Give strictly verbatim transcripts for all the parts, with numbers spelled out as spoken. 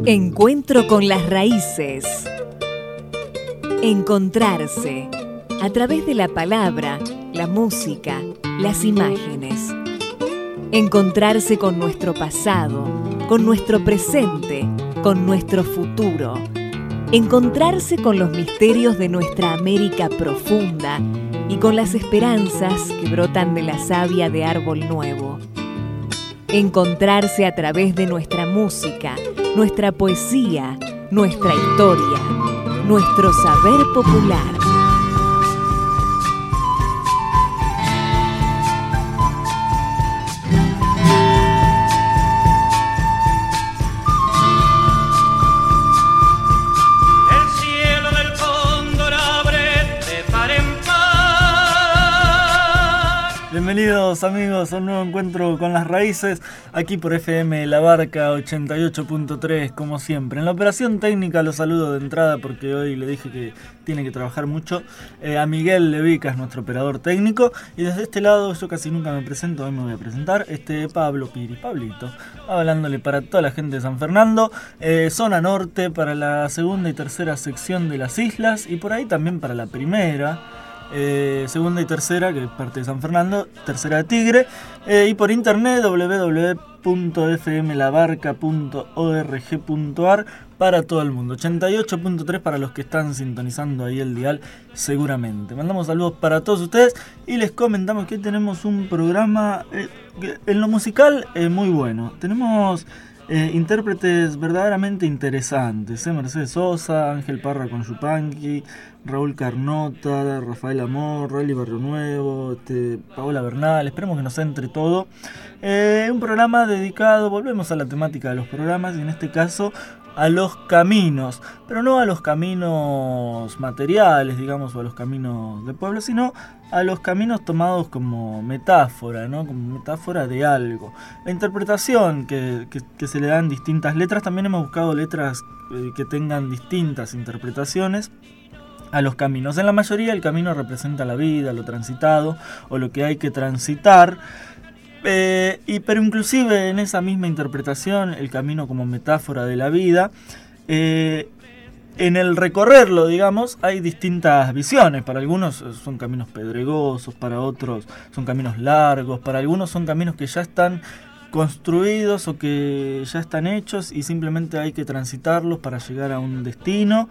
Encuentro con las raíces. Encontrarse a través de la palabra, la música, las imágenes. Encontrarse con nuestro pasado, con nuestro presente, con nuestro futuro. Encontrarse con los misterios de nuestra América profunda y con las esperanzas que brotan de la savia de árbol nuevo. Encontrarse a través de nuestra música, nuestra poesía, nuestra historia, nuestro saber popular. Bienvenidos amigos a un nuevo encuentro con las raíces, aquí por F M La Barca ochenta y ocho punto tres, como siempre. En la operación técnica los saludo de entrada porque hoy le dije que tiene que trabajar mucho. Eh, a Miguel Levica es nuestro operador técnico, y desde este lado yo casi nunca me presento, hoy me voy a presentar. Este Pablo Piri, Pablito, hablándole para toda la gente de San Fernando, eh, zona norte, para la segunda y tercera sección de las islas, y por ahí también para la primera. Eh, segunda y tercera, que es parte de San Fernando, tercera de Tigre, eh, y por internet doble u doble u doble u punto f m la barca punto org punto a r para todo el mundo. ochenta y ocho punto tres para los que están sintonizando ahí el dial seguramente. Mandamos saludos para todos ustedes y les comentamos que tenemos un programa eh, que en lo musical eh, muy bueno. Tenemos Eh, intérpretes verdaderamente interesantes, ¿eh? Mercedes Sosa, Ángel Parra con Yupanqui, Raúl Carnota, Rafael Amor, Rally Barrio Nuevo, este, Paola Bernal. Esperemos que nos entre todo. Eh, un programa dedicado, volvemos a la temática de los programas, y en este caso a los caminos, pero no a los caminos materiales, digamos, o a los caminos de pueblo, sino a los caminos tomados como metáfora, ¿no? Como metáfora de algo. La interpretación que, que, que se le dan distintas letras, también hemos buscado letras eh, que tengan distintas interpretaciones a los caminos. En la mayoría el camino representa la vida, lo transitado o lo que hay que transitar. Eh, y, pero inclusive en esa misma interpretación, el camino como metáfora de la vida, eh, en el recorrerlo, digamos, hay distintas visiones. Para algunos son caminos pedregosos, para otros son caminos largos, para algunos son caminos que ya están construidos o que ya están hechos y simplemente hay que transitarlos para llegar a un destino.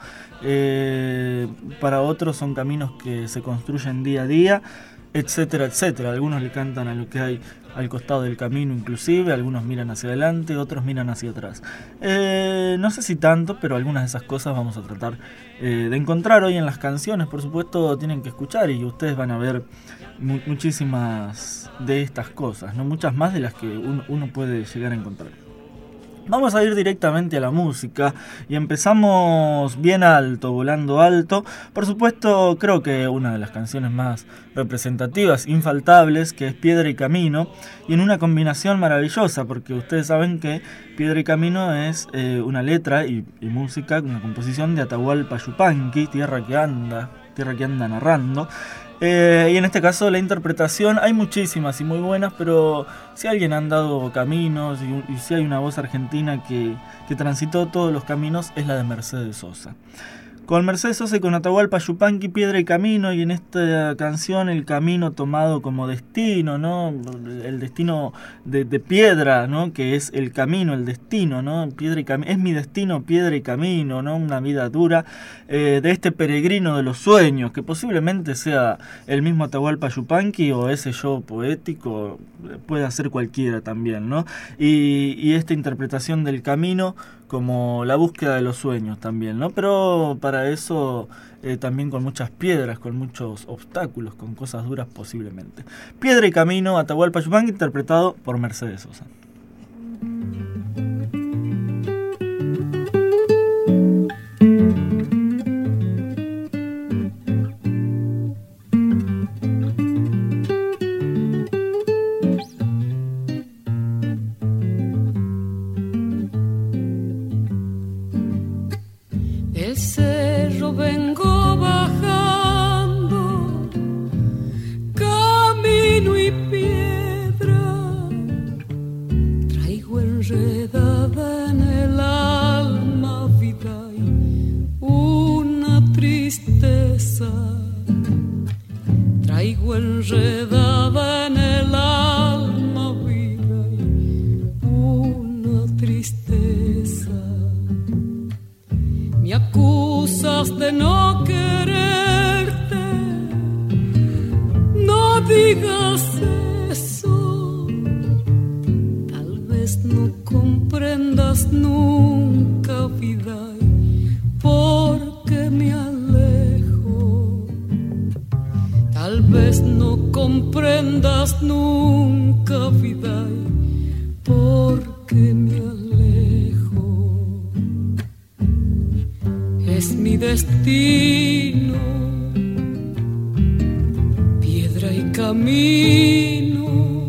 Eh, para otros son caminos que se construyen día a día, etcétera, etcétera. Algunos le cantan a lo que hay al costado del camino inclusive, algunos miran hacia adelante, otros miran hacia atrás. Eh, no sé si tanto, pero algunas de esas cosas vamos a tratar eh, de encontrar hoy en las canciones. Por supuesto tienen que escuchar y ustedes van a ver mu- muchísimas de estas cosas, ¿no? Muchas más de las que uno, uno puede llegar a encontrar. Vamos a ir directamente a la música y empezamos bien alto, volando alto. Por supuesto, creo que una de las canciones más representativas, infaltables, que es Piedra y Camino, y en una combinación maravillosa, porque ustedes saben que Piedra y Camino es eh, una letra y, y música, una composición de Atahualpa Yupanqui, tierra que anda, tierra que anda narrando. Eh, y en este caso la interpretación, hay muchísimas y muy buenas, pero si alguien ha andado caminos y, y si hay una voz argentina que, que transitó todos los caminos, es la de Mercedes Sosa. Con Mercedes Sosa y con Atahualpa Yupanqui, Piedra y Camino, y en esta canción el camino tomado como destino, ¿no? El destino de, de piedra, ¿no? Que es el camino, el destino, ¿no? Piedra y camino, es mi destino, piedra y camino, ¿no? Una vida dura eh, de este peregrino de los sueños, que posiblemente sea el mismo Atahualpa Yupanqui o ese yo poético, puede ser cualquiera también, ¿no? Y, y esta interpretación del camino como la búsqueda de los sueños también, ¿no? Pero para eso eh, también con muchas piedras, con muchos obstáculos, con cosas duras posiblemente. Piedra y Camino, Atahualpa Yupanqui, interpretado por Mercedes Sosa. Vengo bajando, camino y piedra, traigo enredada en el alma enredada en el alma vida y una tristeza. Me acusas de no quererte, no digas eso. Tal vez no comprendas nunca vida y porque me alejo. Tal vez no comprendas nunca vida y porque me alejo. Es mi destino, piedra y camino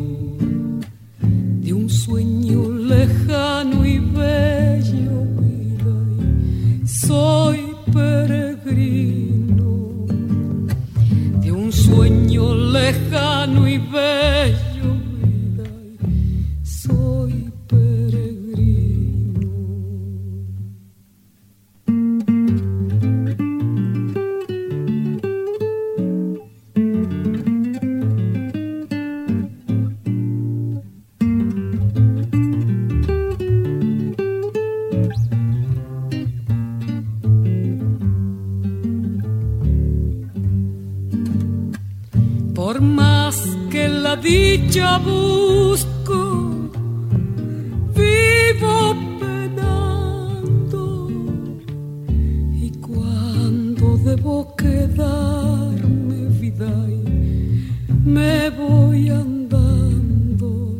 de un sueño lejano y bello vida y soy peregrino de un sueño lejano y bello vida y soy peregrino. Por más que la dicha busco, vivo penando. Y cuando debo quedarme vida y me voy andando.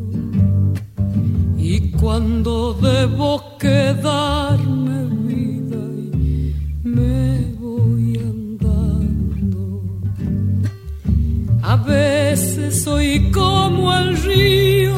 Y cuando debo quedarme vida y me voy andando. A veces soy como el río,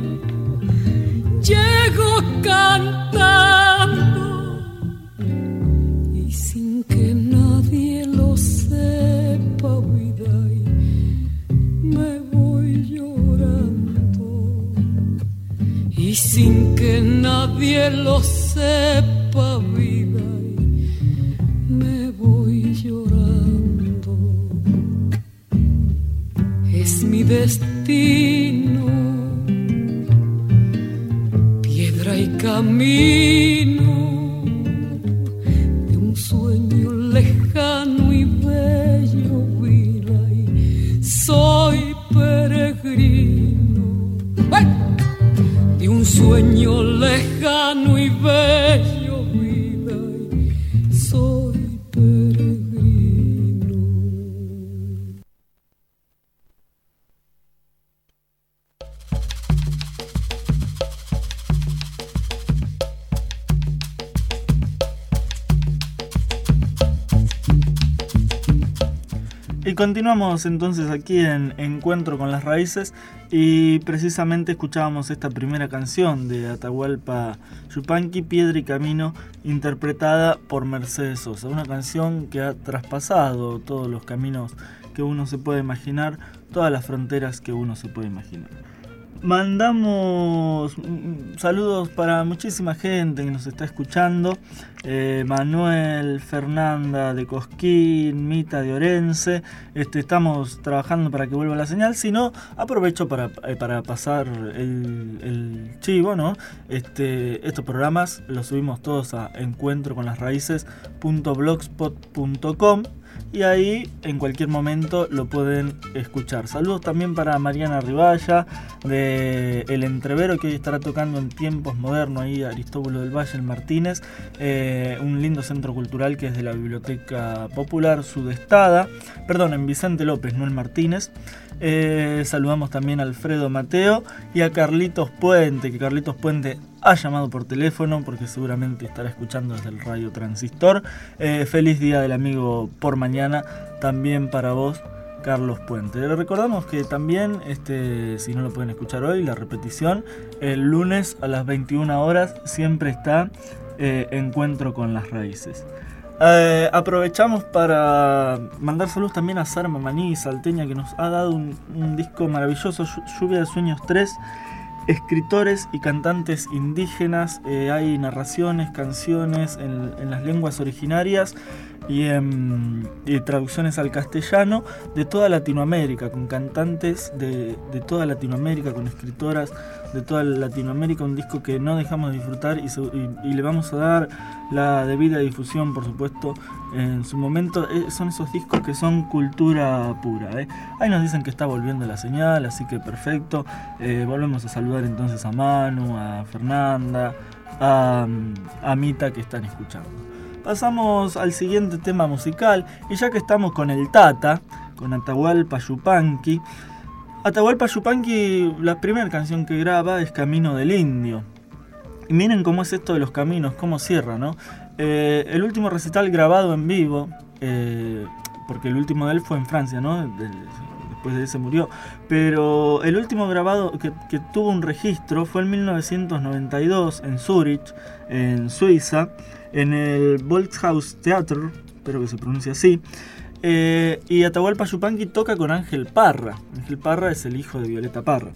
llego cantando y sin que nadie lo sepa vida y me voy llorando. Y sin que nadie lo sepa vida y me voy llorando. Es mi destino, piedra y camino de un sueño lejano y bello vida y soy peregrino. ¡Ay! De un sueño lejano y bello vida y soy peregrino. Y continuamos entonces aquí en Encuentro con las Raíces y precisamente escuchábamos esta primera canción de Atahualpa Yupanqui, Piedra y Camino, interpretada por Mercedes Sosa. Una canción que ha traspasado todos los caminos que uno se puede imaginar, todas las fronteras que uno se puede imaginar. Mandamos saludos para muchísima gente que nos está escuchando. Eh, Manuel, Fernanda de Cosquín, Mita de Orense. Este, estamos trabajando para que vuelva la señal. Si no, aprovecho para, eh, para pasar el, el chivo, ¿no? Este, estos programas los subimos todos a encuentro con las raíces punto blogspot punto com. Y ahí en cualquier momento lo pueden escuchar. Saludos también para Mariana Riballa de El Entrevero, que hoy estará tocando en Tiempos Modernos ahí Aristóbulo del Valle, en Martínez, eh, un lindo centro cultural que es de la Biblioteca Popular Sudestada, perdón, en Vicente López, no en Martínez. Eh, saludamos también a Alfredo Mateo y a Carlitos Puente, que Carlitos Puente ha llamado por teléfono porque seguramente estará escuchando desde el Radio Transistor. Eh, feliz Día del Amigo por mañana también para vos, Carlos Puente. Le recordamos que también, este, si no lo pueden escuchar hoy, la repetición el lunes a las veintiuna horas siempre está eh, Encuentro con las Raíces. Eh, aprovechamos para mandar saludos también a Sara Mamaní, salteña, que nos ha dado un, un disco maravilloso, Lluvia de Sueños tres, escritores y cantantes indígenas. Eh, hay narraciones, canciones en, en las lenguas originarias, y, en, y traducciones al castellano de toda Latinoamérica, con cantantes de, de toda Latinoamérica, con escritoras de toda Latinoamérica, un disco que no dejamos de disfrutar y, y, y le vamos a dar la debida difusión, por supuesto, en su momento. Eh, son esos discos que son cultura pura, ¿eh? Ahí nos dicen que está volviendo la señal, así que perfecto. Eh, volvemos a saludar entonces a Manu, a Fernanda, a, a Mita, que están escuchando. Pasamos al siguiente tema musical, y ya que estamos con el Tata, con Atahualpa Yupanqui, Atahualpa Yupanqui, la primera canción que graba es Camino del Indio. Y miren cómo es esto de los caminos, cómo cierra, ¿no? Eh, el último recital grabado en vivo, eh, porque el último de él fue en Francia, ¿no? De, después de ese murió. Pero el último grabado que, que tuvo un registro fue en mil novecientos noventa y dos en Zúrich, en Suiza, en el Volkshaus Theater, espero que se pronuncie así. Eh, y Atahualpa Yupanqui toca con Ángel Parra. Ángel Parra es el hijo de Violeta Parra.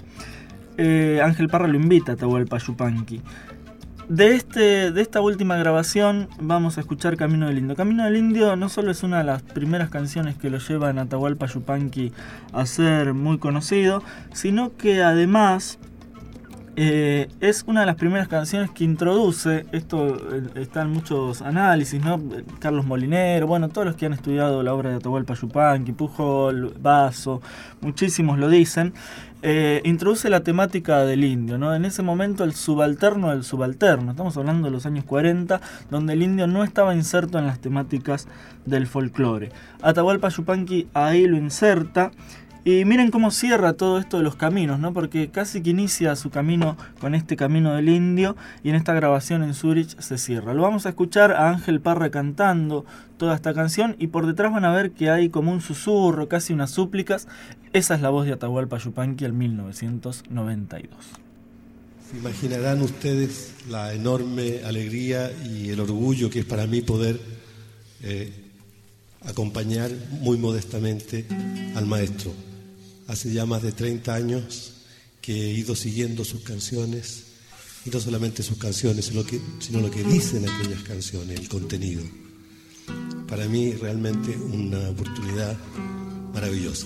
Eh, Ángel Parra lo invita a Atahualpa Yupanqui. De, este, de esta última grabación vamos a escuchar Camino del Indio. Camino del Indio no solo es una de las primeras canciones que lo llevan a Atahualpa Yupanqui a ser muy conocido, sino que además eh, es una de las primeras canciones que introduce, esto eh, está en muchos análisis, ¿no? Carlos Molinero, bueno, todos los que han estudiado la obra de Atahualpa Yupanqui, Pujol, Basso, muchísimos lo dicen. Eh, introduce la temática del indio, ¿no? En ese momento el subalterno del subalterno, estamos hablando de los años cuarenta, donde el indio no estaba inserto en las temáticas del folclore. Atahualpa Yupanqui ahí lo inserta. Y miren cómo cierra todo esto de los caminos, ¿no? Porque casi que inicia su camino con este Camino del Indio, y en esta grabación en Zúrich se cierra. Lo vamos a escuchar a Ángel Parra cantando toda esta canción, y por detrás van a ver que hay como un susurro, casi unas súplicas. Esa es la voz de Atahualpa Yupanqui en mil novecientos noventa y dos. Se imaginarán ustedes la enorme alegría y el orgullo que es para mí poder eh, acompañar muy modestamente al maestro. Hace ya más de treinta años que he ido siguiendo sus canciones, y no solamente sus canciones, sino, que, sino lo que dicen aquellas canciones, el contenido. Para mí realmente una oportunidad maravillosa.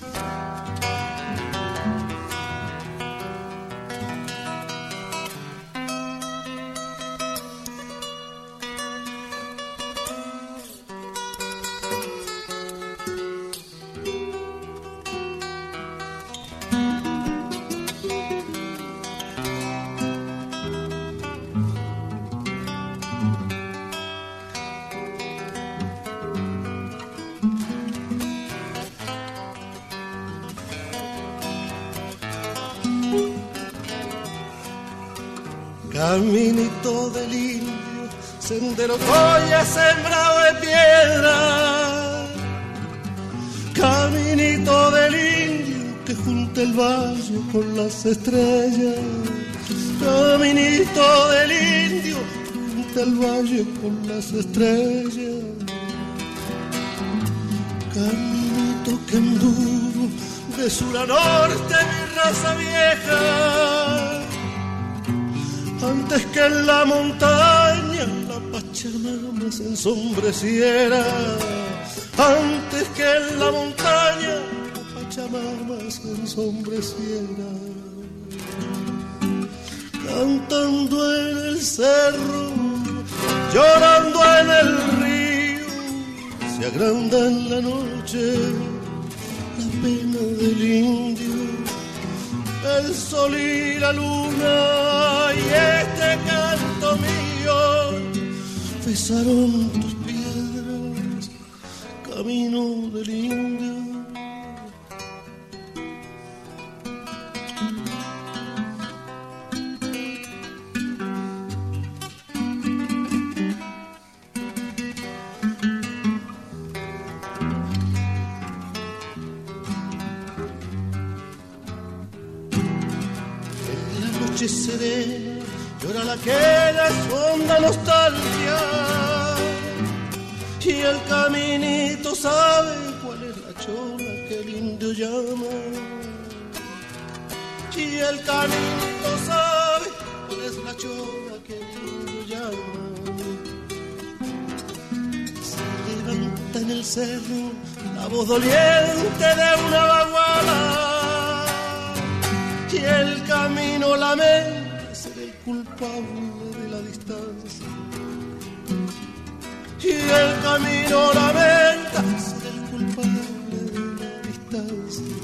Caminito del indio, sendero Goya sembrado de piedra. Caminito del indio que junta el valle con las estrellas. Caminito del indio que junta el valle con las estrellas. Caminito que anduvo de sur a norte mi raza vieja. Antes que en la montaña la Pachamama se ensombreciera. Antes que en la montaña la Pachamama se ensombreciera. Cantando en el cerro, llorando en el río, se agranda en la noche la pena del indio. El sol y la luna y este canto mío besaron tus piedras, camino del indio. Serena, llora la queda honda nostalgia, y el caminito sabe cuál es la chola que el indio llama, y el caminito sabe cuál es la chola que el indio llama. Se cerro, la voz doliente de una baguala, y el camino lamenta ser el culpable de la distancia, y el camino lamenta ser el culpable de la distancia.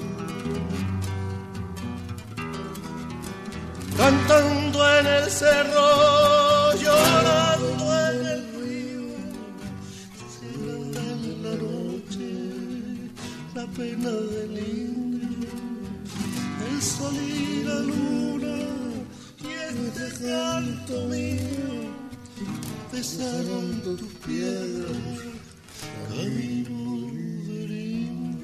Cantando en el cerro, llorando en el río, celebran en la noche la pena del indio, el sol y la luna, y este canto mío besaron tus piedras, camino del indio.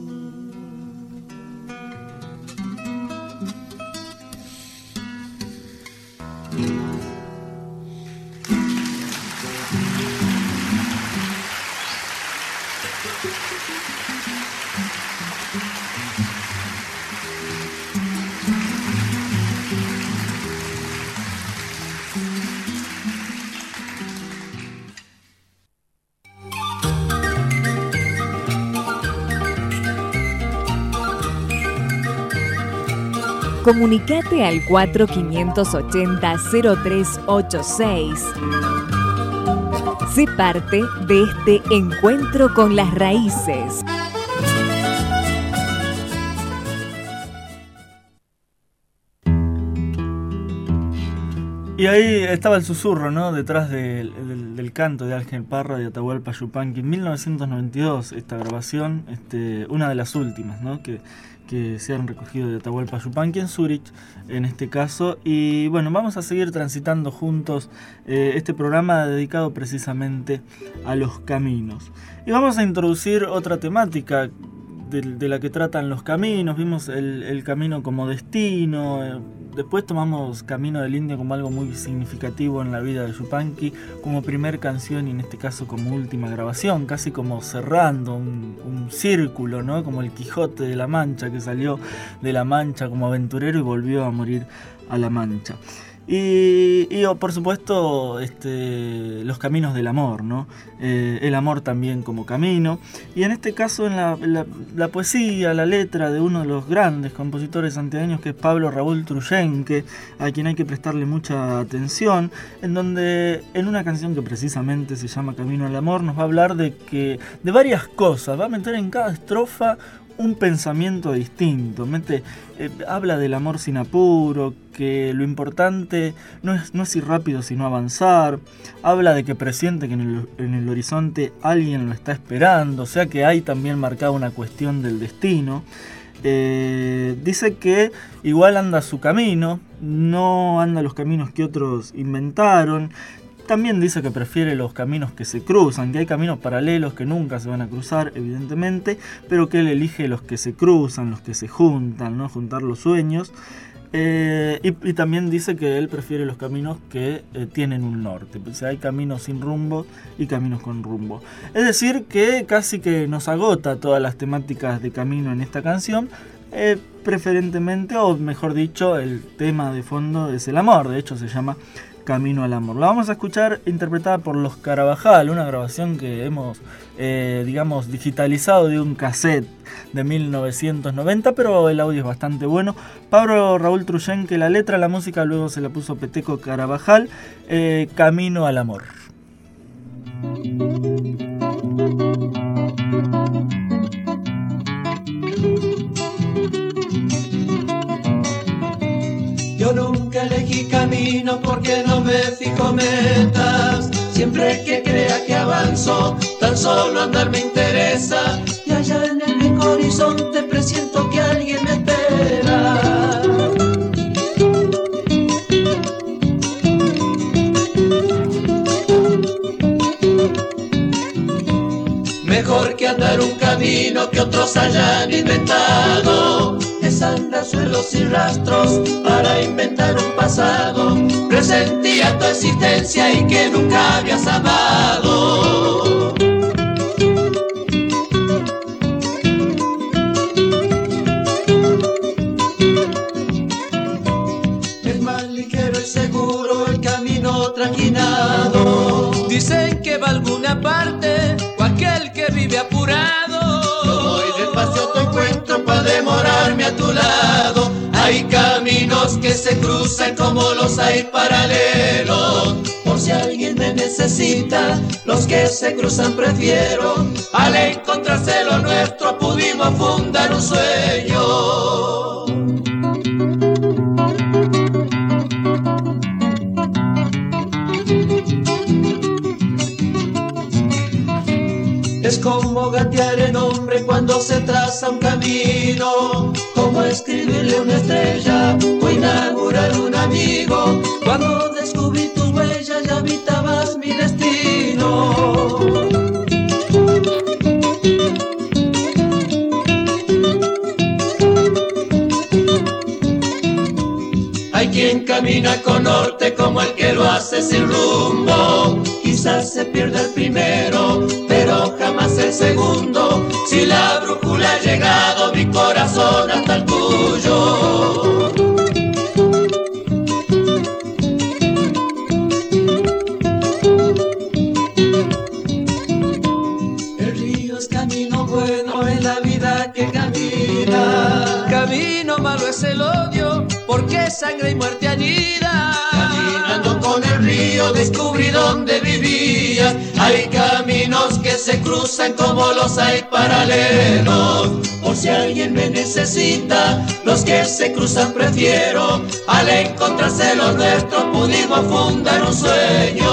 Comunicate al cuatro cinco ocho cero cero tres ocho seis. Sé parte de este encuentro con las raíces. Y ahí estaba el susurro, ¿no? Detrás del, del, del canto de Ángel Parra de Atahualpa Yupanqui. En mil novecientos noventa y dos, esta grabación, este, una de las últimas, ¿no? Que, que se han recogido de Atahualpa Yupanqui en Zúrich, en este caso. Y bueno, vamos a seguir transitando juntos eh, este programa dedicado precisamente a los caminos. Y vamos a introducir otra temática de, de la que tratan los caminos. Vimos el, el camino como destino. Eh, después tomamos Camino del Indio como algo muy significativo en la vida de Yupanqui, como primer canción y en este caso como última grabación, casi como cerrando un, un círculo, ¿no? Como el Quijote de la Mancha, que salió de la Mancha como aventurero y volvió a morir a la Mancha. Y, y oh, por supuesto, este, los caminos del amor, ¿no? Eh, el amor también como camino. Y en este caso, en la, la, la poesía, la letra de uno de los grandes compositores santiagueños, que es Pablo Raúl Truyenque, a quien hay que prestarle mucha atención, en donde en una canción que precisamente se llama Camino al Amor, nos va a hablar de, que, de varias cosas, va a meter en cada estrofa un pensamiento distinto. Mete, eh, habla del amor sin apuro, que lo importante no es, no es ir rápido sino avanzar. Habla de que presiente que en el, en el horizonte alguien lo está esperando, o sea que hay también marcada una cuestión del destino. Eh, dice que igual anda su camino, no anda los caminos que otros inventaron. También dice que prefiere los caminos que se cruzan, que hay caminos paralelos que nunca se van a cruzar, evidentemente, pero que él elige los que se cruzan, los que se juntan, ¿no? Juntar los sueños. Eh, y, y también dice que él prefiere los caminos que eh, tienen un norte, pues hay caminos sin rumbo y caminos con rumbo. Es decir, que casi que nos agota todas las temáticas de camino en esta canción. Eh, preferentemente, o mejor dicho, el tema de fondo es el amor, de hecho se llama Camino al Amor. La vamos a escuchar interpretada por Los Carabajal, una grabación que hemos, eh, digamos, digitalizado de un cassette de mil novecientos noventa, pero el audio es bastante bueno. Pablo Raúl Truyenque, la letra, la música luego se la puso Peteco Carabajal, eh, Camino al Amor. Yo nunca elegí camino porque no me fijo metas. Siempre que crea que avanzo, tan solo andar me interesa. Y allá en el viejo horizonte presiento que alguien me espera. Mejor que andar un camino que otros hayan inventado es andar suelos y rastros para inventar un pasado. Presentía tu existencia y que nunca habías amado. Es más ligero y seguro el camino trajinado. Dicen que va a alguna parte o aquel que vive a demorarme a tu lado. Hay caminos que se cruzan como los hay paralelos. Por si alguien me necesita, los que se cruzan prefiero. Al encontrarse lo nuestro pudimos fundar un sueño. Es como gatear en hombre cuando se traza un camino, como escribirle una estrella o inaugurar un amigo. Cuando descubrí tus huellas ya habitabas mi destino. Hay quien camina con norte como el que lo hace sin rumbo. Quizás se pierda el primero, pero jamás el segundo. Si la brújula ha llegado, mi corazón hasta el tuyo. El río es camino bueno en la vida que camina. Camino malo es el odio, porque sangre y muerte anida. Caminando con el río descubrí dónde vivías. Hay caminos que se cruzan como los hay paralelos. Por si alguien me necesita, los que se cruzan prefiero. Al encontrarse lo nuestro pudimos fundar un sueño.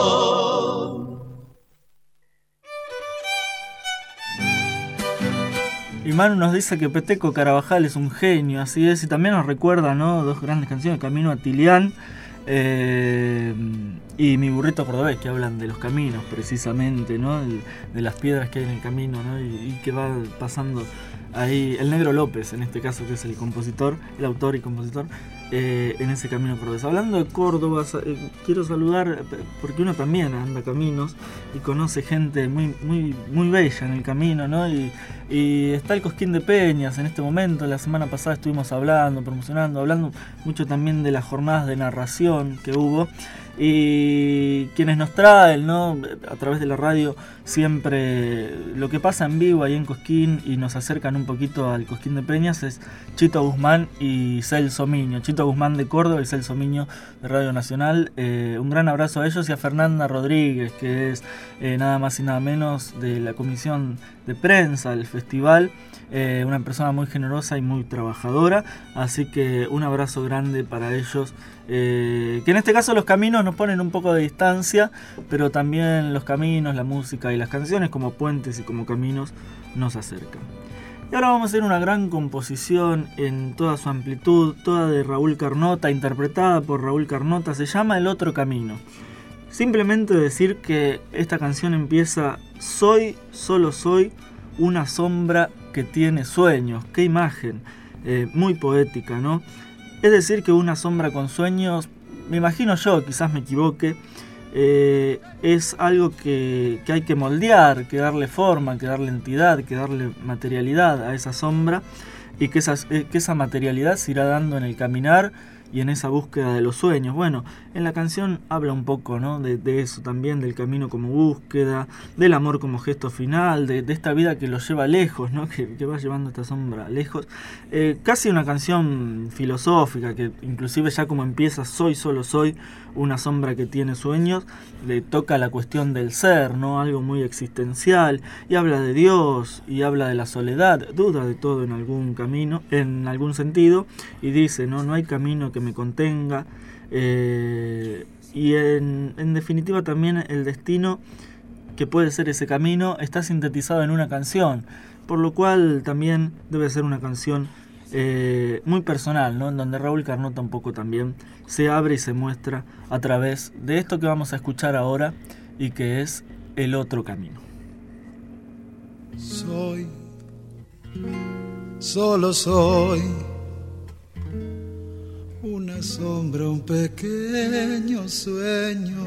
Y Manu nos dice que Peteco Carabajal es un genio, así es, y también nos recuerda, ¿no?, dos grandes canciones, Camino a Tilián eh, y Mi burrito cordobés, que hablan de los caminos precisamente, ¿no?, de, de las piedras que hay en el camino, ¿no?, y, y que va pasando ahí el Negro López, en este caso, que es el compositor, el autor y compositor, eh, en ese camino cordobés. Hablando de Córdoba, eh, quiero saludar, porque uno también anda caminos y conoce gente muy, muy, muy bella en el camino, ¿no? Y, y está el Cosquín de Peñas en este momento. La semana pasada estuvimos hablando, promocionando, hablando mucho también de las jornadas de narración que hubo. Y quienes nos traen, ¿no?, a través de la radio, siempre lo que pasa en vivo ahí en Cosquín y nos acercan un poquito al Cosquín de Peñas es Chito Guzmán y Celso Miño. Chito Guzmán de Córdoba y Celso Miño de Radio Nacional. Eh, un gran abrazo a ellos y a Fernanda Rodríguez, que es eh, nada más y nada menos de la comisión de prensa del festival. Eh, una persona muy generosa y muy trabajadora, así que un abrazo grande para ellos, eh, que en este caso los caminos nos ponen un poco de distancia, pero también los caminos, la música y las canciones como puentes y como caminos nos acercan. Y ahora vamos a hacer una gran composición en toda su amplitud, toda de Raúl Carnota, interpretada por Raúl Carnota, se llama El Otro Camino. Simplemente decir que esta canción empieza: soy, solo soy, una sombra que tiene sueños. Qué imagen, eh, muy poética, ¿no? Es decir, que una sombra con sueños, me imagino yo, quizás me equivoque, eh, es algo que, que hay que moldear, que darle forma, que darle entidad, que darle materialidad a esa sombra, y que esa, eh, que esa materialidad se irá dando en el caminar y en esa búsqueda de los sueños. Bueno, en la canción habla un poco, ¿no?, de, de eso también, del camino como búsqueda, del amor como gesto final, de, de esta vida que lo lleva lejos, ¿no?, que, que va llevando esta sombra lejos. Eh, casi una canción filosófica, que inclusive ya como empieza, soy, solo soy, una sombra que tiene sueños, le toca la cuestión del ser, ¿no?, algo muy existencial, y habla de Dios, y habla de la soledad, duda de todo en algún camino, en algún sentido, y dice, no, no hay camino que me contenga, eh, y en, en definitiva también el destino que puede ser ese camino está sintetizado en una canción, por lo cual también debe ser una canción eh, muy personal, ¿no?, en donde Raúl Carnota un poco también se abre y se muestra a través de esto que vamos a escuchar ahora y que es El Otro Camino. Soy, solo soy, una sombra, un pequeño sueño.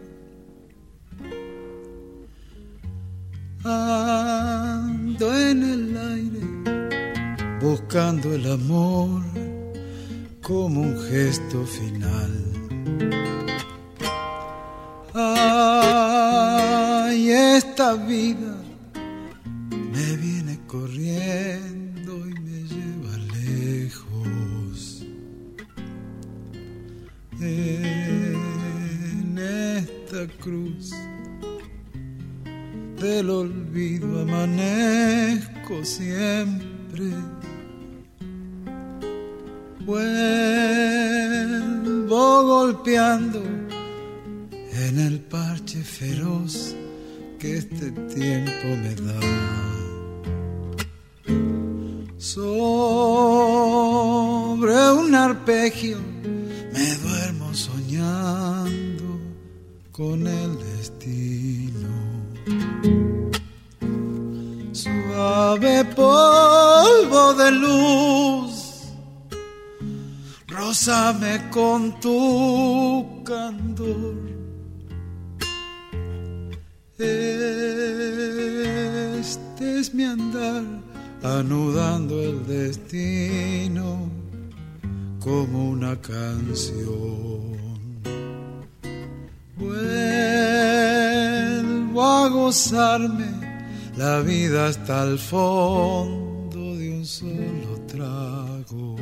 Ando en el aire, buscando el amor como un gesto final. Ay, esta vida me viene corriendo y me lleva la cruz del olvido amanezco siempre. Vuelvo golpeando en el parche feroz que este tiempo me da. Sobre un arpegio me duermo soñando con el destino. Suave polvo de luz, rózame con tu candor. Este es mi andar, anudando el destino como una canción. Vuelvo a gozarme la vida hasta el fondo de un solo trago.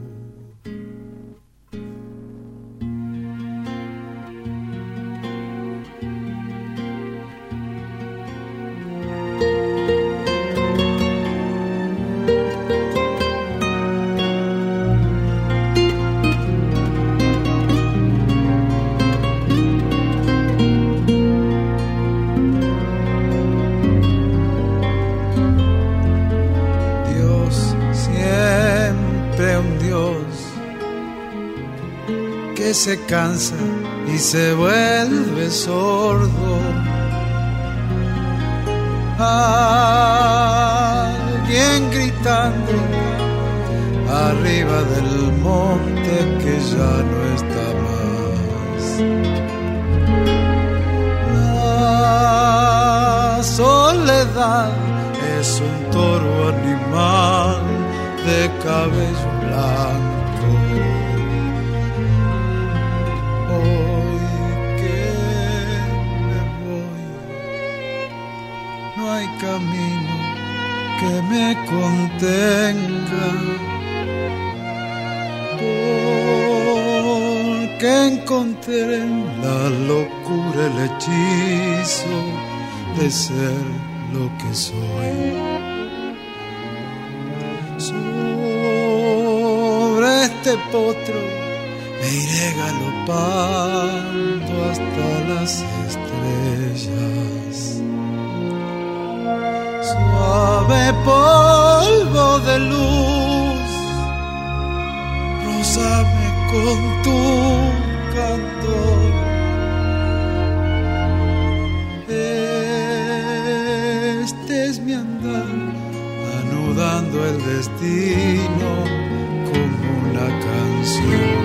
Se cansa y se vuelve sordo. Alguien gritando arriba del monte que ya no está más. La soledad es un toro animal de cabello blanco. Camino que me contenga, porque encontré en la locura el hechizo de ser lo que soy. Sobre este potro me iré galopando hasta las estrellas. Suave polvo de luz, rózame con tu cantor. Este es mi andar, anudando el destino como una canción.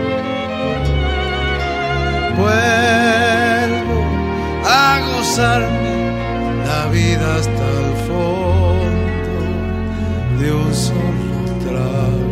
Vuelvo a gozarme la vida hasta el fondo de un solo trago.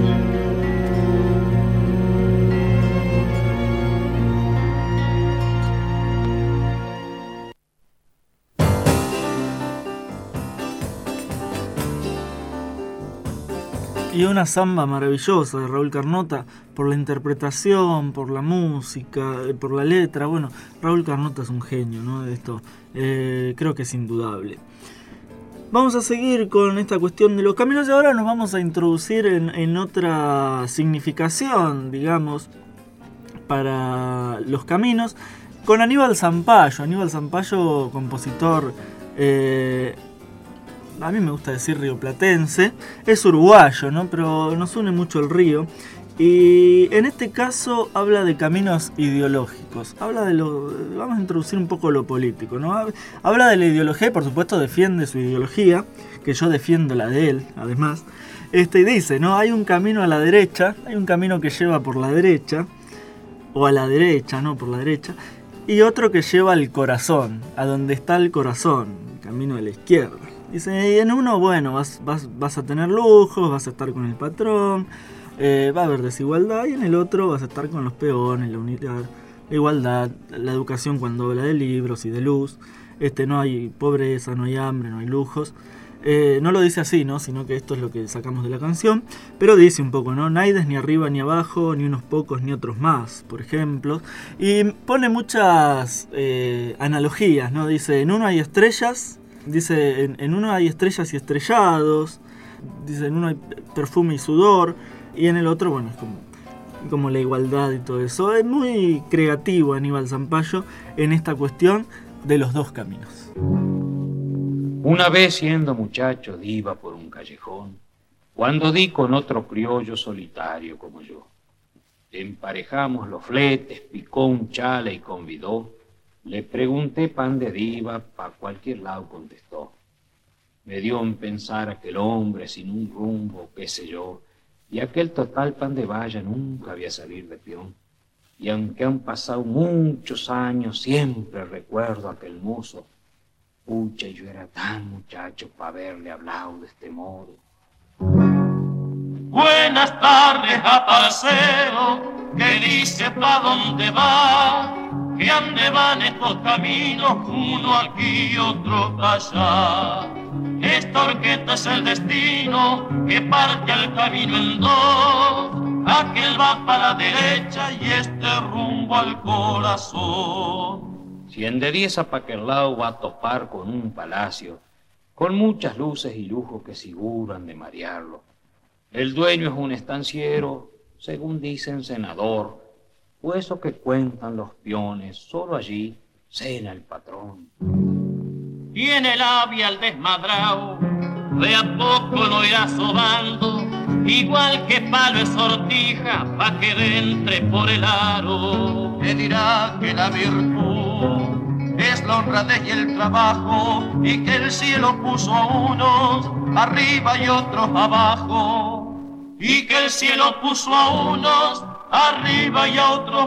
Y una samba maravillosa de Raúl Carnota, por la interpretación, por la música, por la letra. Bueno, Raúl Carnota es un genio, ¿no? De esto eh, creo que es indudable. Vamos a seguir con esta cuestión de los caminos y ahora nos vamos a introducir en, en otra significación, digamos, para los caminos, con Aníbal Zampayo. Aníbal Zampayo, compositor, eh, a mí me gusta decir rioplatense, es uruguayo, ¿no? Pero nos une mucho el río. Y en este caso habla de caminos ideológicos, habla de lo, vamos a introducir un poco lo político, ¿no? Habla de la ideología y por supuesto defiende su ideología, que yo defiendo la de él, además. Este, y dice, ¿no? Hay un camino a la derecha, hay un camino que lleva por la derecha, o a la derecha, no por la derecha, y otro que lleva al corazón, a donde está el corazón, el camino de la izquierda. Dice, y en uno, bueno, vas, vas, vas a tener lujos, vas a estar con el patrón, eh, va a haber desigualdad, y en el otro vas a estar con los peones, la unidad, la igualdad, la educación cuando habla de libros y de luz, este, no hay pobreza, no hay hambre, no hay lujos. Eh, no lo dice así, ¿no? Sino que esto es lo que sacamos de la canción, pero dice un poco, ¿no? Naides ni arriba ni abajo, ni unos pocos ni otros más, por ejemplo. Y pone muchas eh, analogías, ¿no? Dice, en uno hay estrellas, dice, en, en uno hay estrellas y estrellados, dice, en uno hay perfume y sudor, y en el otro, bueno, es como, como la igualdad y todo eso. Es muy creativo Aníbal Zampayo en esta cuestión de los dos caminos. Una vez siendo muchacho iba por un callejón, cuando di con otro criollo solitario como yo. Emparejamos los fletes, picó un chale y convidó. Le pregunté pan de diva, pa' cualquier lado contestó. Me dio en pensar aquel hombre sin un rumbo, qué sé yo, y aquel total pan de valla nunca había salir de peón. Y aunque han pasado muchos años, siempre recuerdo aquel mozo. Pucha, yo era tan muchacho para haberle hablado de este modo. Buenas tardes, aparcero, que dice pa' dónde va, que ande van estos caminos, uno aquí y otro allá. Esta horqueta es el destino que parte al camino en dos, aquel va para la derecha y este rumbo al corazón. Si endereza pa' aquel lado va a topar con un palacio, con muchas luces y lujos que figuran de marearlo. El dueño es un estanciero, según dicen senador, o eso que cuentan los peones, solo allí cena el patrón. Tiene labial desmadrado, de a poco lo irá sobando, igual que palo es sortija, pa' que entre por el aro. Te dirá que la virtud es la honradez y el trabajo, y que el cielo puso a unos arriba y otros abajo, y que el cielo puso a unos arriba y a otros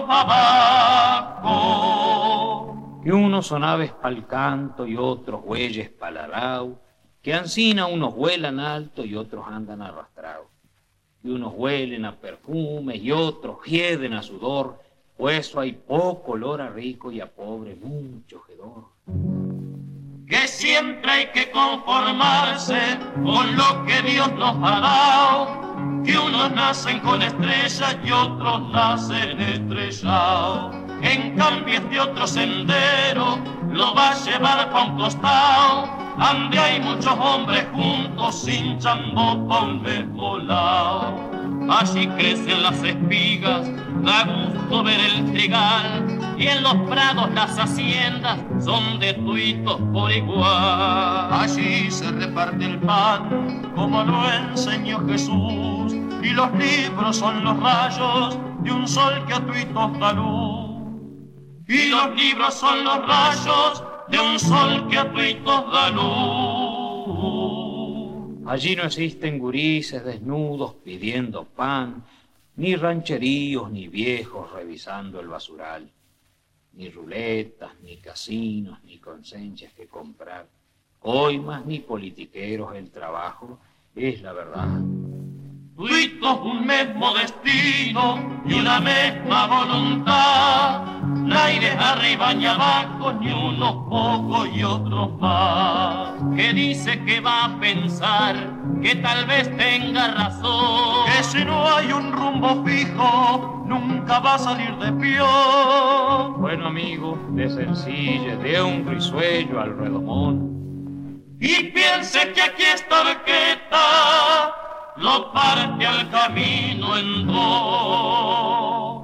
abajo. Que unos son aves pa'l canto y otros bueyes pa'l arao, que ansina unos vuelan alto y otros andan arrastrados, que unos huelen a perfume y otros hieden a sudor, pues hay poco olor a rico y a pobre mucho hedor. Que siempre hay que conformarse con lo que Dios nos ha dado, que unos nacen con estrellas y otros nacen estrellados. En cambio este otro sendero lo va a llevar pa' un costado, ande hay muchos hombres juntos hinchando pa' un mismo lado. Allí crecen las espigas, da gusto ver el trigal, y en los prados las haciendas son de tuitos por igual. Allí se reparte el pan, como lo enseñó Jesús, y los libros son los rayos de un sol que a tuitos da luz. Y los libros son los rayos de un sol que a tuitos da luz. Allí no existen gurises desnudos pidiendo pan, ni rancheríos, ni viejos revisando el basural, ni ruletas, ni casinos, ni consencias que comprar. Hoy más ni politiqueros el trabajo, es la verdad. Tuitos un mismo destino y una misma voluntad, naires arriba ni abajo, ni unos pocos y otros más. Que dice que va a pensar, que tal vez tenga razón, que si no hay un rumbo fijo, nunca va a salir de peor. Bueno amigo, de sencille, de un risueño al redomón, y piense que aquí esta orquesta lo parte al camino en dos.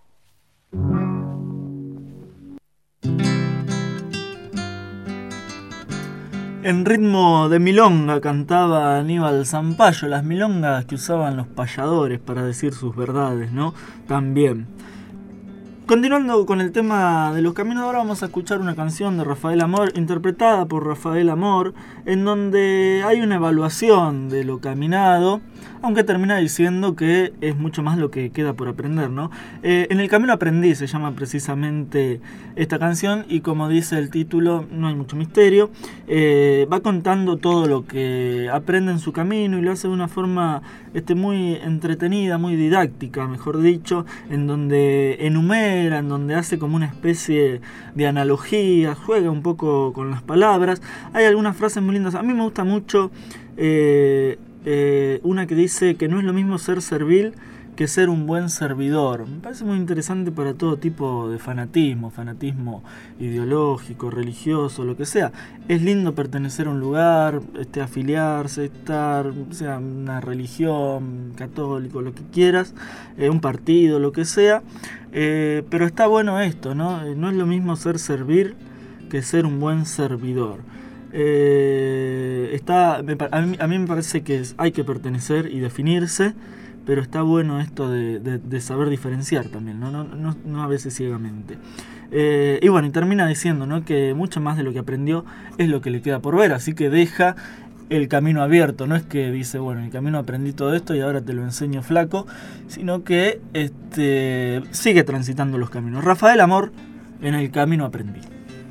En ritmo de milonga cantaba Aníbal Zampayo, las milongas que usaban los payadores para decir sus verdades, ¿no? También. Continuando con el tema de los caminos, ahora vamos a escuchar una canción de Rafael Amor, interpretada por Rafael Amor, en donde hay una evaluación de lo caminado aunque termina diciendo que es mucho más lo que queda por aprender, ¿no? Eh, en el camino aprendí se llama precisamente esta canción, y como dice el título, no hay mucho misterio. Eh, va contando todo lo que aprende en su camino y lo hace de una forma este, muy entretenida, muy didáctica, mejor dicho, en donde enumera, en donde hace como una especie de analogía, juega un poco con las palabras. Hay algunas frases muy lindas. A mí me gusta mucho eh, eh, una que dice que no es lo mismo ser servil que ser un buen servidor. Me parece muy interesante para todo tipo de fanatismo, fanatismo ideológico, religioso, lo que sea. Es lindo pertenecer a un lugar, este, afiliarse, estar, sea una religión, católico, lo que quieras, eh, un partido, lo que sea, eh, pero está bueno esto, ¿no? No es lo mismo ser servir que ser un buen servidor. Eh, está, a, mí, a mí me parece que es, hay que pertenecer y definirse, pero está bueno esto de, de, de saber diferenciar también, ¿no? No, no, no a veces ciegamente. Eh, y bueno, y termina diciendo, ¿no?, que mucho más de lo que aprendió es lo que le queda por ver, así que deja el camino abierto. No es que dice, bueno, en el camino aprendí todo esto y ahora te lo enseño, flaco, sino que este, sigue transitando los caminos. Rafael Amor, En el camino aprendí.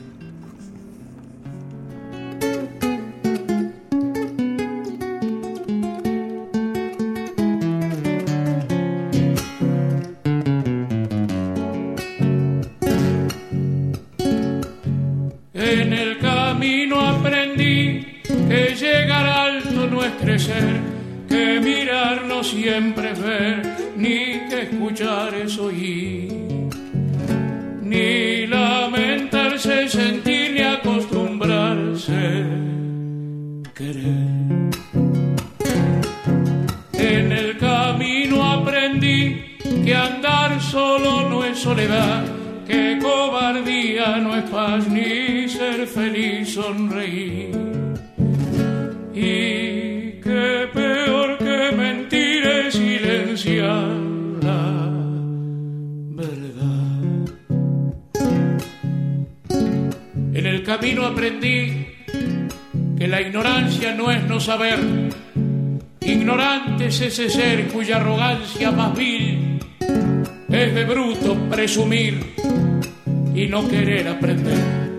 En el camino aprendí que llegar alto no es crecer, que mirar no siempre es ver, ni que escuchar es oír, ni lamentarse es sentir, ni acostumbrarse querer. En el camino aprendí que andar solo no es soledad, que cobardía no es paz, ni ser feliz sonreír, y que peor que mentir es silenciar la verdad. En el camino aprendí que la ignorancia no es no saber, ignorante es ese ser cuya arrogancia más vil es de bruto presumir y no querer aprender.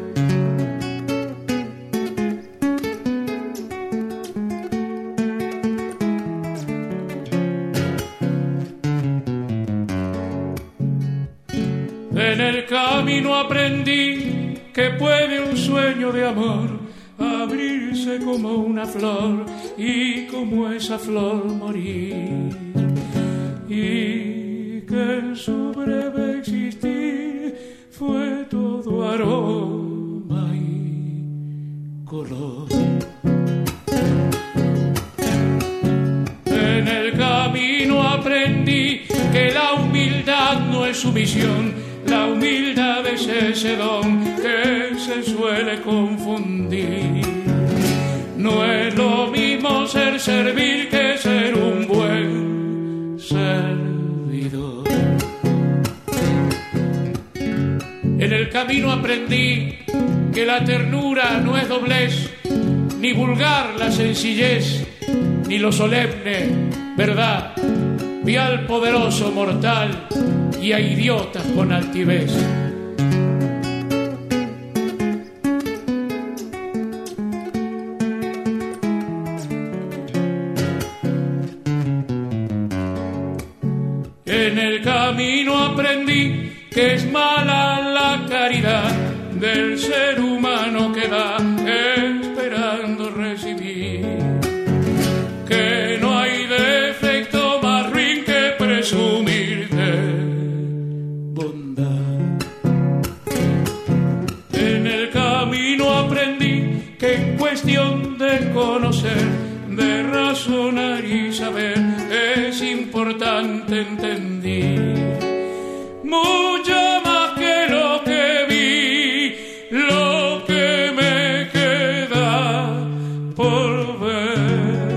En el camino aprendí que puede un sueño de amor abrirse como una flor y como esa flor morir, y que en su breve existir fue todo aroma y color. En el camino aprendí que la humildad no es sumisión, la humildad es ese don que se suele confundir. No es lo mismo ser servil que ser un buen servidor. En el camino aprendí que la ternura no es doblez, ni vulgar la sencillez, ni lo solemne verdad. Vi al poderoso mortal y a idiotas con altivez. En el camino aprendí que es mala la caridad del ser humano que da esperando recibir, que no hay defecto más ruin que presumir de bondad. En el camino aprendí que en cuestión de conocer, de razonar y saber, es importante entender mucho más que lo que vi, lo que me queda por ver.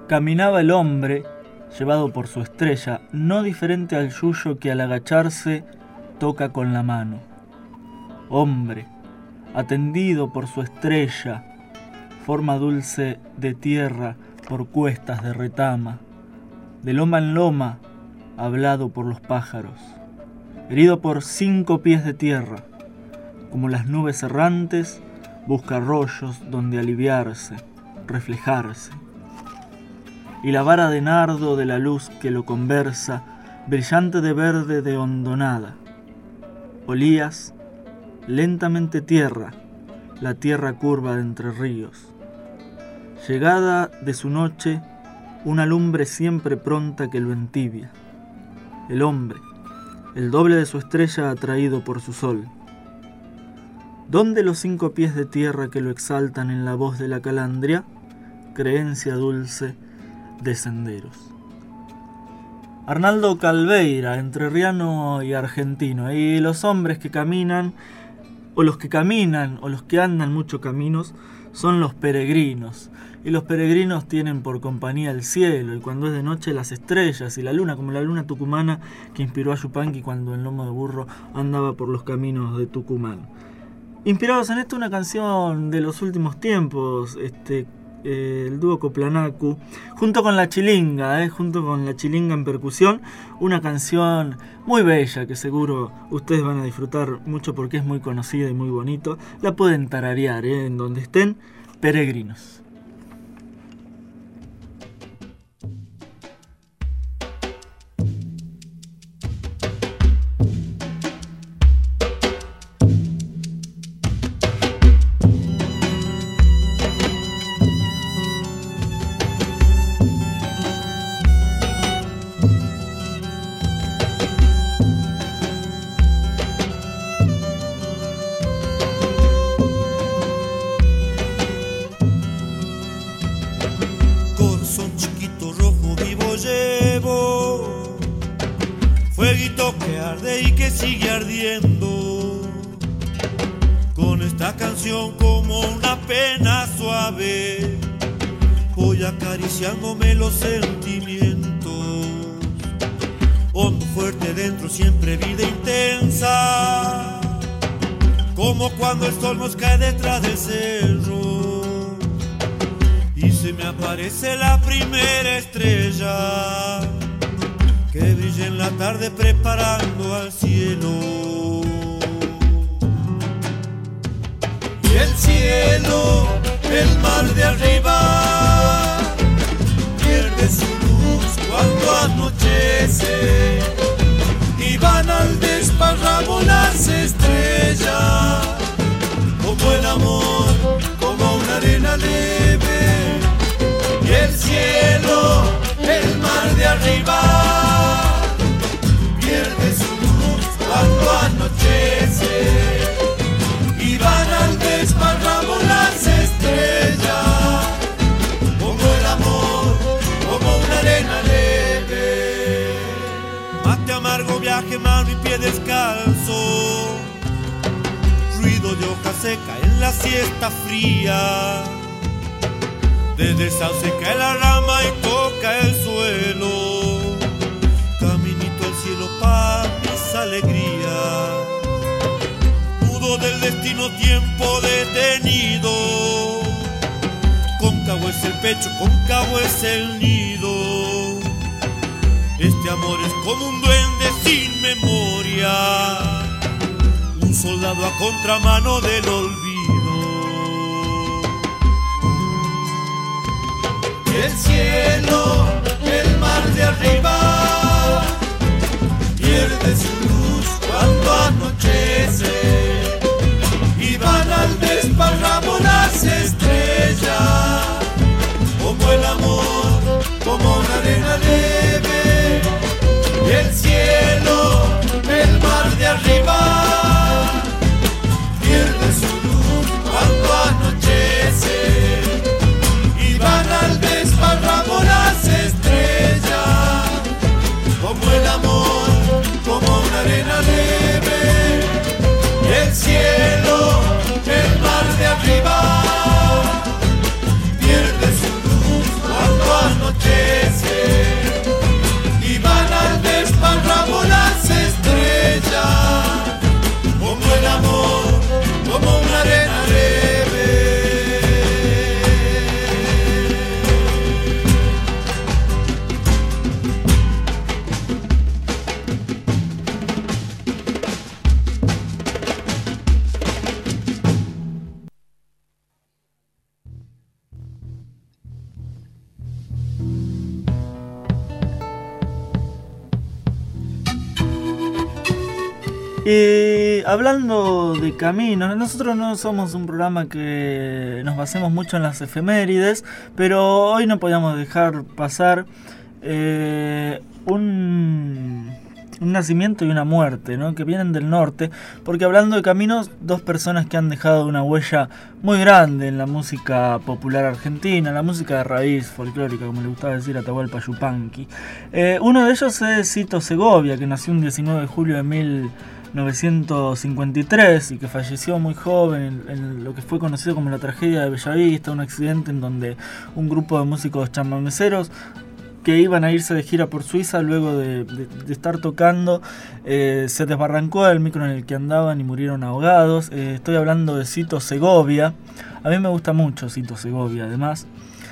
Caminaba el hombre, llevado por su estrella, no diferente al yuyo que al agacharse toca con la mano. Hombre, atendido por su estrella, forma dulce de tierra por cuestas de retama, de loma en loma, hablado por los pájaros, herido por cinco pies de tierra, como las nubes errantes, busca arroyos donde aliviarse, reflejarse. Y la vara de nardo de la luz que lo conversa, brillante de verde de hondonada. Olías, lentamente tierra, la tierra curva de entre ríos. Llegada de su noche, una lumbre siempre pronta que lo entibia. El hombre, el doble de su estrella atraído por su sol. ¿Dónde los cinco pies de tierra que lo exaltan en la voz de la calandria? Creencia dulce de senderos. Arnaldo Calveira, entrerriano y argentino. Y los hombres que caminan, o los que caminan, o los que andan muchos caminos, son los peregrinos. Y los peregrinos tienen por compañía el cielo, y cuando es de noche las estrellas y la luna, como la luna tucumana que inspiró a Yupanqui cuando en lomo de burro andaba por los caminos de Tucumán. Inspirados en esto, una canción de los últimos tiempos, este, eh, el dúo Coplanacu, junto con la chilinga, eh, junto con la chilinga en percusión, una canción muy bella que seguro ustedes van a disfrutar mucho porque es muy conocida y muy bonito. La pueden tararear eh, en donde estén, Peregrinos. Sigue ardiendo con esta canción como una pena suave, voy acariciándome los sentimientos, hondo fuerte dentro siempre vida intensa, como cuando el sol nos cae detrás del cerro y se me aparece la primera estrella que brilla en la tarde preparando al cielo. Y el cielo, el mar de arriba, pierde su luz cuando anochece y van al desparramo las estrellas, como el amor, como una arena leve. Y el cielo, el mar de arriba, pierde su luz cuando anochece y van al desparramo las estrellas, como el amor, como una arena leve. Mate amargo, viaje, mano y pie descalzo, ruido de hoja seca en la siesta fría, desde el sauce cae la rama y toca el suelo, caminito al cielo para mis alegrías, nudo del destino tiempo detenido, cóncavo es el pecho, cóncavo es el nido, este amor es como un duende sin memoria, un soldado a contramano del olvido. El cielo, el mar de arriba, pierde su luz cuando anochece y van al desparramo las estrellas, como el amor, como una arena leve. Y el cielo, el mar de arriba, pierde su luz cuando anochece y van al desparramo las estrellas, Y hablando de caminos, nosotros no somos un programa que nos basemos mucho en las efemérides, pero hoy no podíamos dejar pasar eh, un, un nacimiento y una muerte, ¿no? Que vienen del norte, porque hablando de caminos, dos personas que han dejado una huella muy grande en la música popular argentina, la música de raíz folclórica, como le gustaba decir a Atahualpa Yupanqui. Eh, uno de ellos es Cito Segovia, que nació un diecinueve de julio de mil novecientos cincuenta y tres y que falleció muy joven en, en lo que fue conocido como la tragedia de Bellavista, un accidente en donde un grupo de músicos chamameceros que iban a irse de gira por Suiza luego de, de, de estar tocando eh, se desbarrancó el micro en el que andaban y murieron ahogados. Eh, estoy hablando de Cito Segovia. A mí me gusta mucho Cito Segovia, además.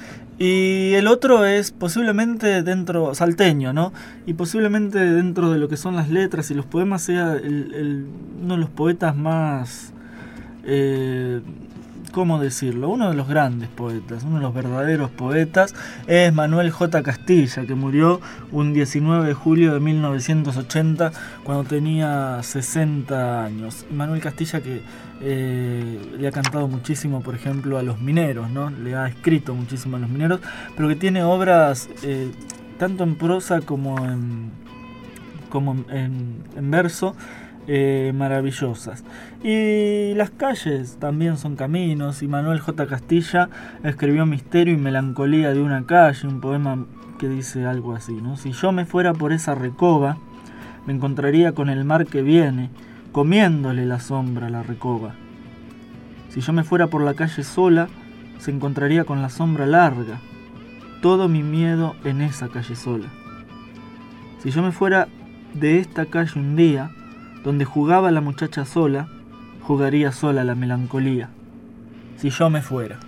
Y el otro es posiblemente dentro, salteño, ¿no? Y posiblemente dentro de lo que son las letras y los poemas sea el, el, uno de los poetas más, eh, ¿cómo decirlo? Uno de los grandes poetas, uno de los verdaderos poetas es Manuel J. Castilla, que murió un diecinueve de julio de mil novecientos ochenta cuando tenía sesenta años. Manuel Castilla que Eh, le ha cantado muchísimo, por ejemplo, a los mineros, ¿no? Le ha escrito muchísimo a los mineros, pero que tiene obras eh, tanto en prosa como en, como en, en verso eh, maravillosas. Y las calles también son caminos, y Manuel J. Castilla escribió Misterio y Melancolía de una calle, un poema que dice algo así, ¿no? Si yo me fuera por esa recoba, me encontraría con el mar que viene, comiéndole la sombra a la recoba. Si yo me fuera por la calle sola, se encontraría con la sombra larga, todo mi miedo en esa calle sola. Si yo me fuera de esta calle un día, donde jugaba la muchacha sola, jugaría sola la melancolía. Si yo me fuera.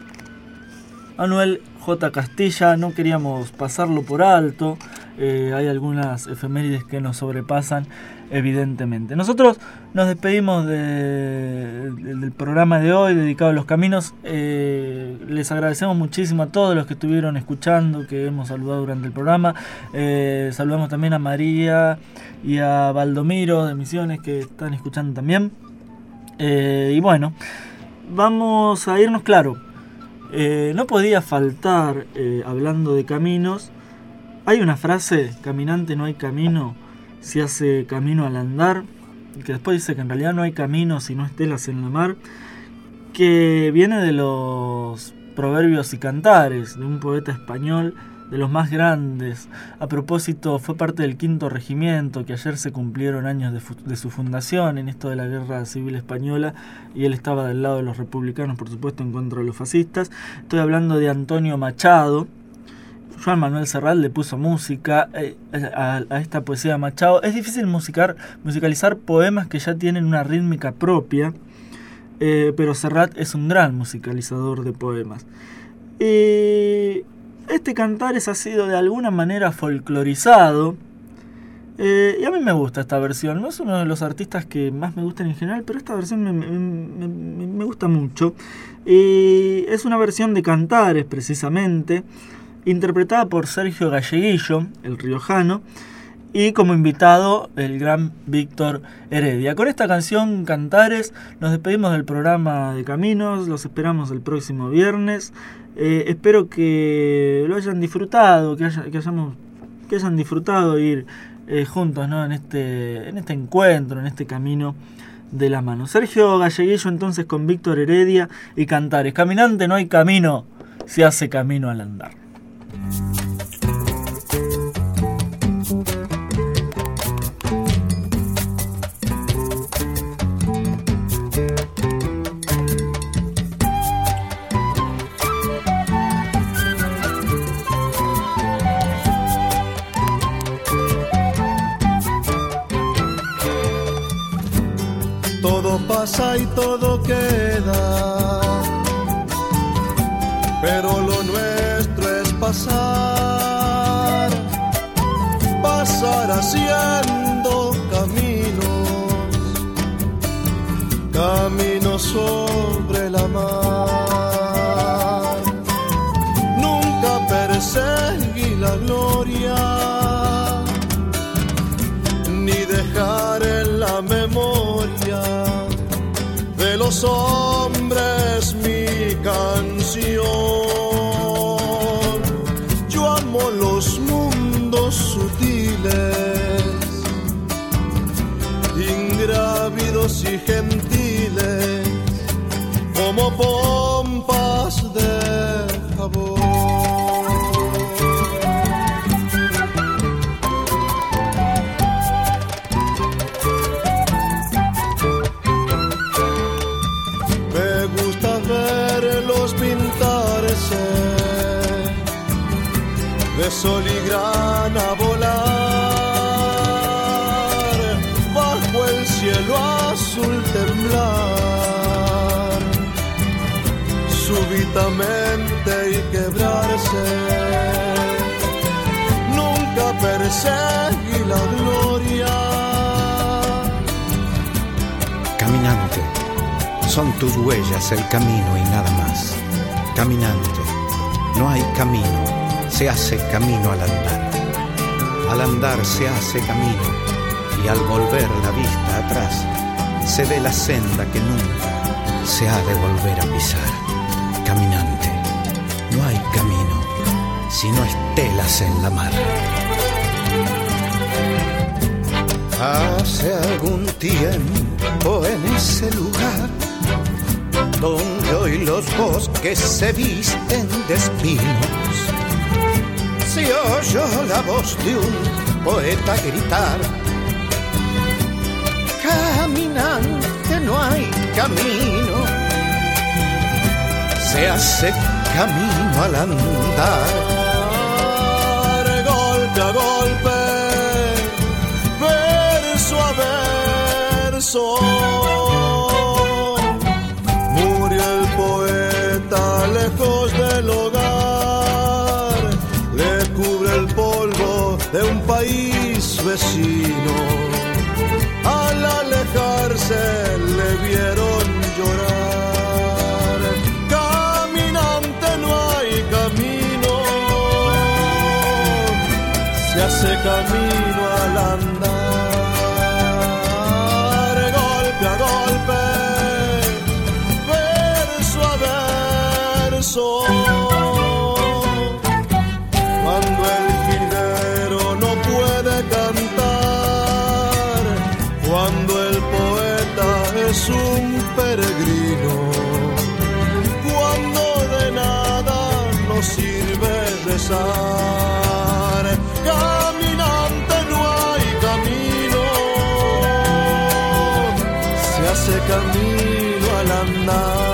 Manuel J. Castilla, no queríamos pasarlo por alto. Eh, hay algunas efemérides que nos sobrepasan, evidentemente. Nosotros nos despedimos de, de, del programa de hoy dedicado a los caminos. Eh, les agradecemos muchísimo a todos los que estuvieron escuchando, que hemos saludado durante el programa. Eh, saludamos también a María y a Baldomiro de Misiones, que están escuchando también. Eh, y bueno, vamos a irnos, claro. Eh, no podía faltar, eh, hablando de caminos, hay una frase: caminante no hay camino, se hace camino al andar, que después dice que en realidad no hay camino si no estelas en la mar, que viene de los proverbios y cantares de un poeta español de los más grandes. A propósito, fue parte del quinto regimiento, que ayer se cumplieron años de, fu- de su fundación en esto de la guerra civil española, y él estaba del lado de los republicanos, por supuesto, en contra de los fascistas. Estoy hablando de Antonio Machado. Joan Manuel Serrat le puso música eh, a, a esta poesía de Machado. Es difícil musicar, musicalizar poemas que ya tienen una rítmica propia, eh, pero Serrat es un gran musicalizador de poemas. Y este Cantares ha sido de alguna manera folclorizado, eh, y a mí me gusta esta versión. No es uno de los artistas que más me gustan en general, pero esta versión me, me, me, me gusta mucho. Y es una versión de Cantares, precisamente, interpretada por Sergio Galleguillo, el riojano, y como invitado el gran Víctor Heredia. Con esta canción, Cantares, nos despedimos del programa de Caminos. Los esperamos el próximo viernes. Eh, espero que lo hayan disfrutado, que, haya, que, hayamos, que hayan disfrutado ir eh, juntos, ¿no? en, este, en este encuentro, en este camino de la mano. Sergio Galleguillo entonces con Víctor Heredia y Cantares. Caminante no hay camino, se hace camino al andar. Todo pasa y todo queda, pero lo nuestro es pasar, pasar haciendo caminos, caminos sobre la mar. Nunca perseguí la gloria, ni dejar en la memoria los hombres mi canción. Yo amo los mundos sutiles, ingrávidos y gentiles, como pompas de jabón. De sol y grana volar, bajo el cielo azul temblar, súbitamente y quebrarse. Nunca perseguí la gloria. Caminante, son tus huellas el camino y nada más. Caminante, no hay camino, se hace camino al andar. Al andar se hace camino y al volver la vista atrás se ve la senda que nunca se ha de volver a pisar. Caminante, no hay camino sino estelas en la mar. Hace algún tiempo en ese lugar donde hoy los bosques se visten de espinos, se oyó la voz de un poeta gritar: caminante, no hay camino, se hace camino al andar. Golpe a golpe, verso a verso, murió el poeta lejos del hogar, le cubre el polvo de un país vecino. Al alejarse le vieron llorar. Caminante, no hay camino, se hace camino al andar. Golpe a golpe, verso a verso, cuando el jilguero no puede cantar, cuando el poeta es un peregrino, cuando de nada nos sirve rezar. Caminante, no hay camino, se hace camino al andar.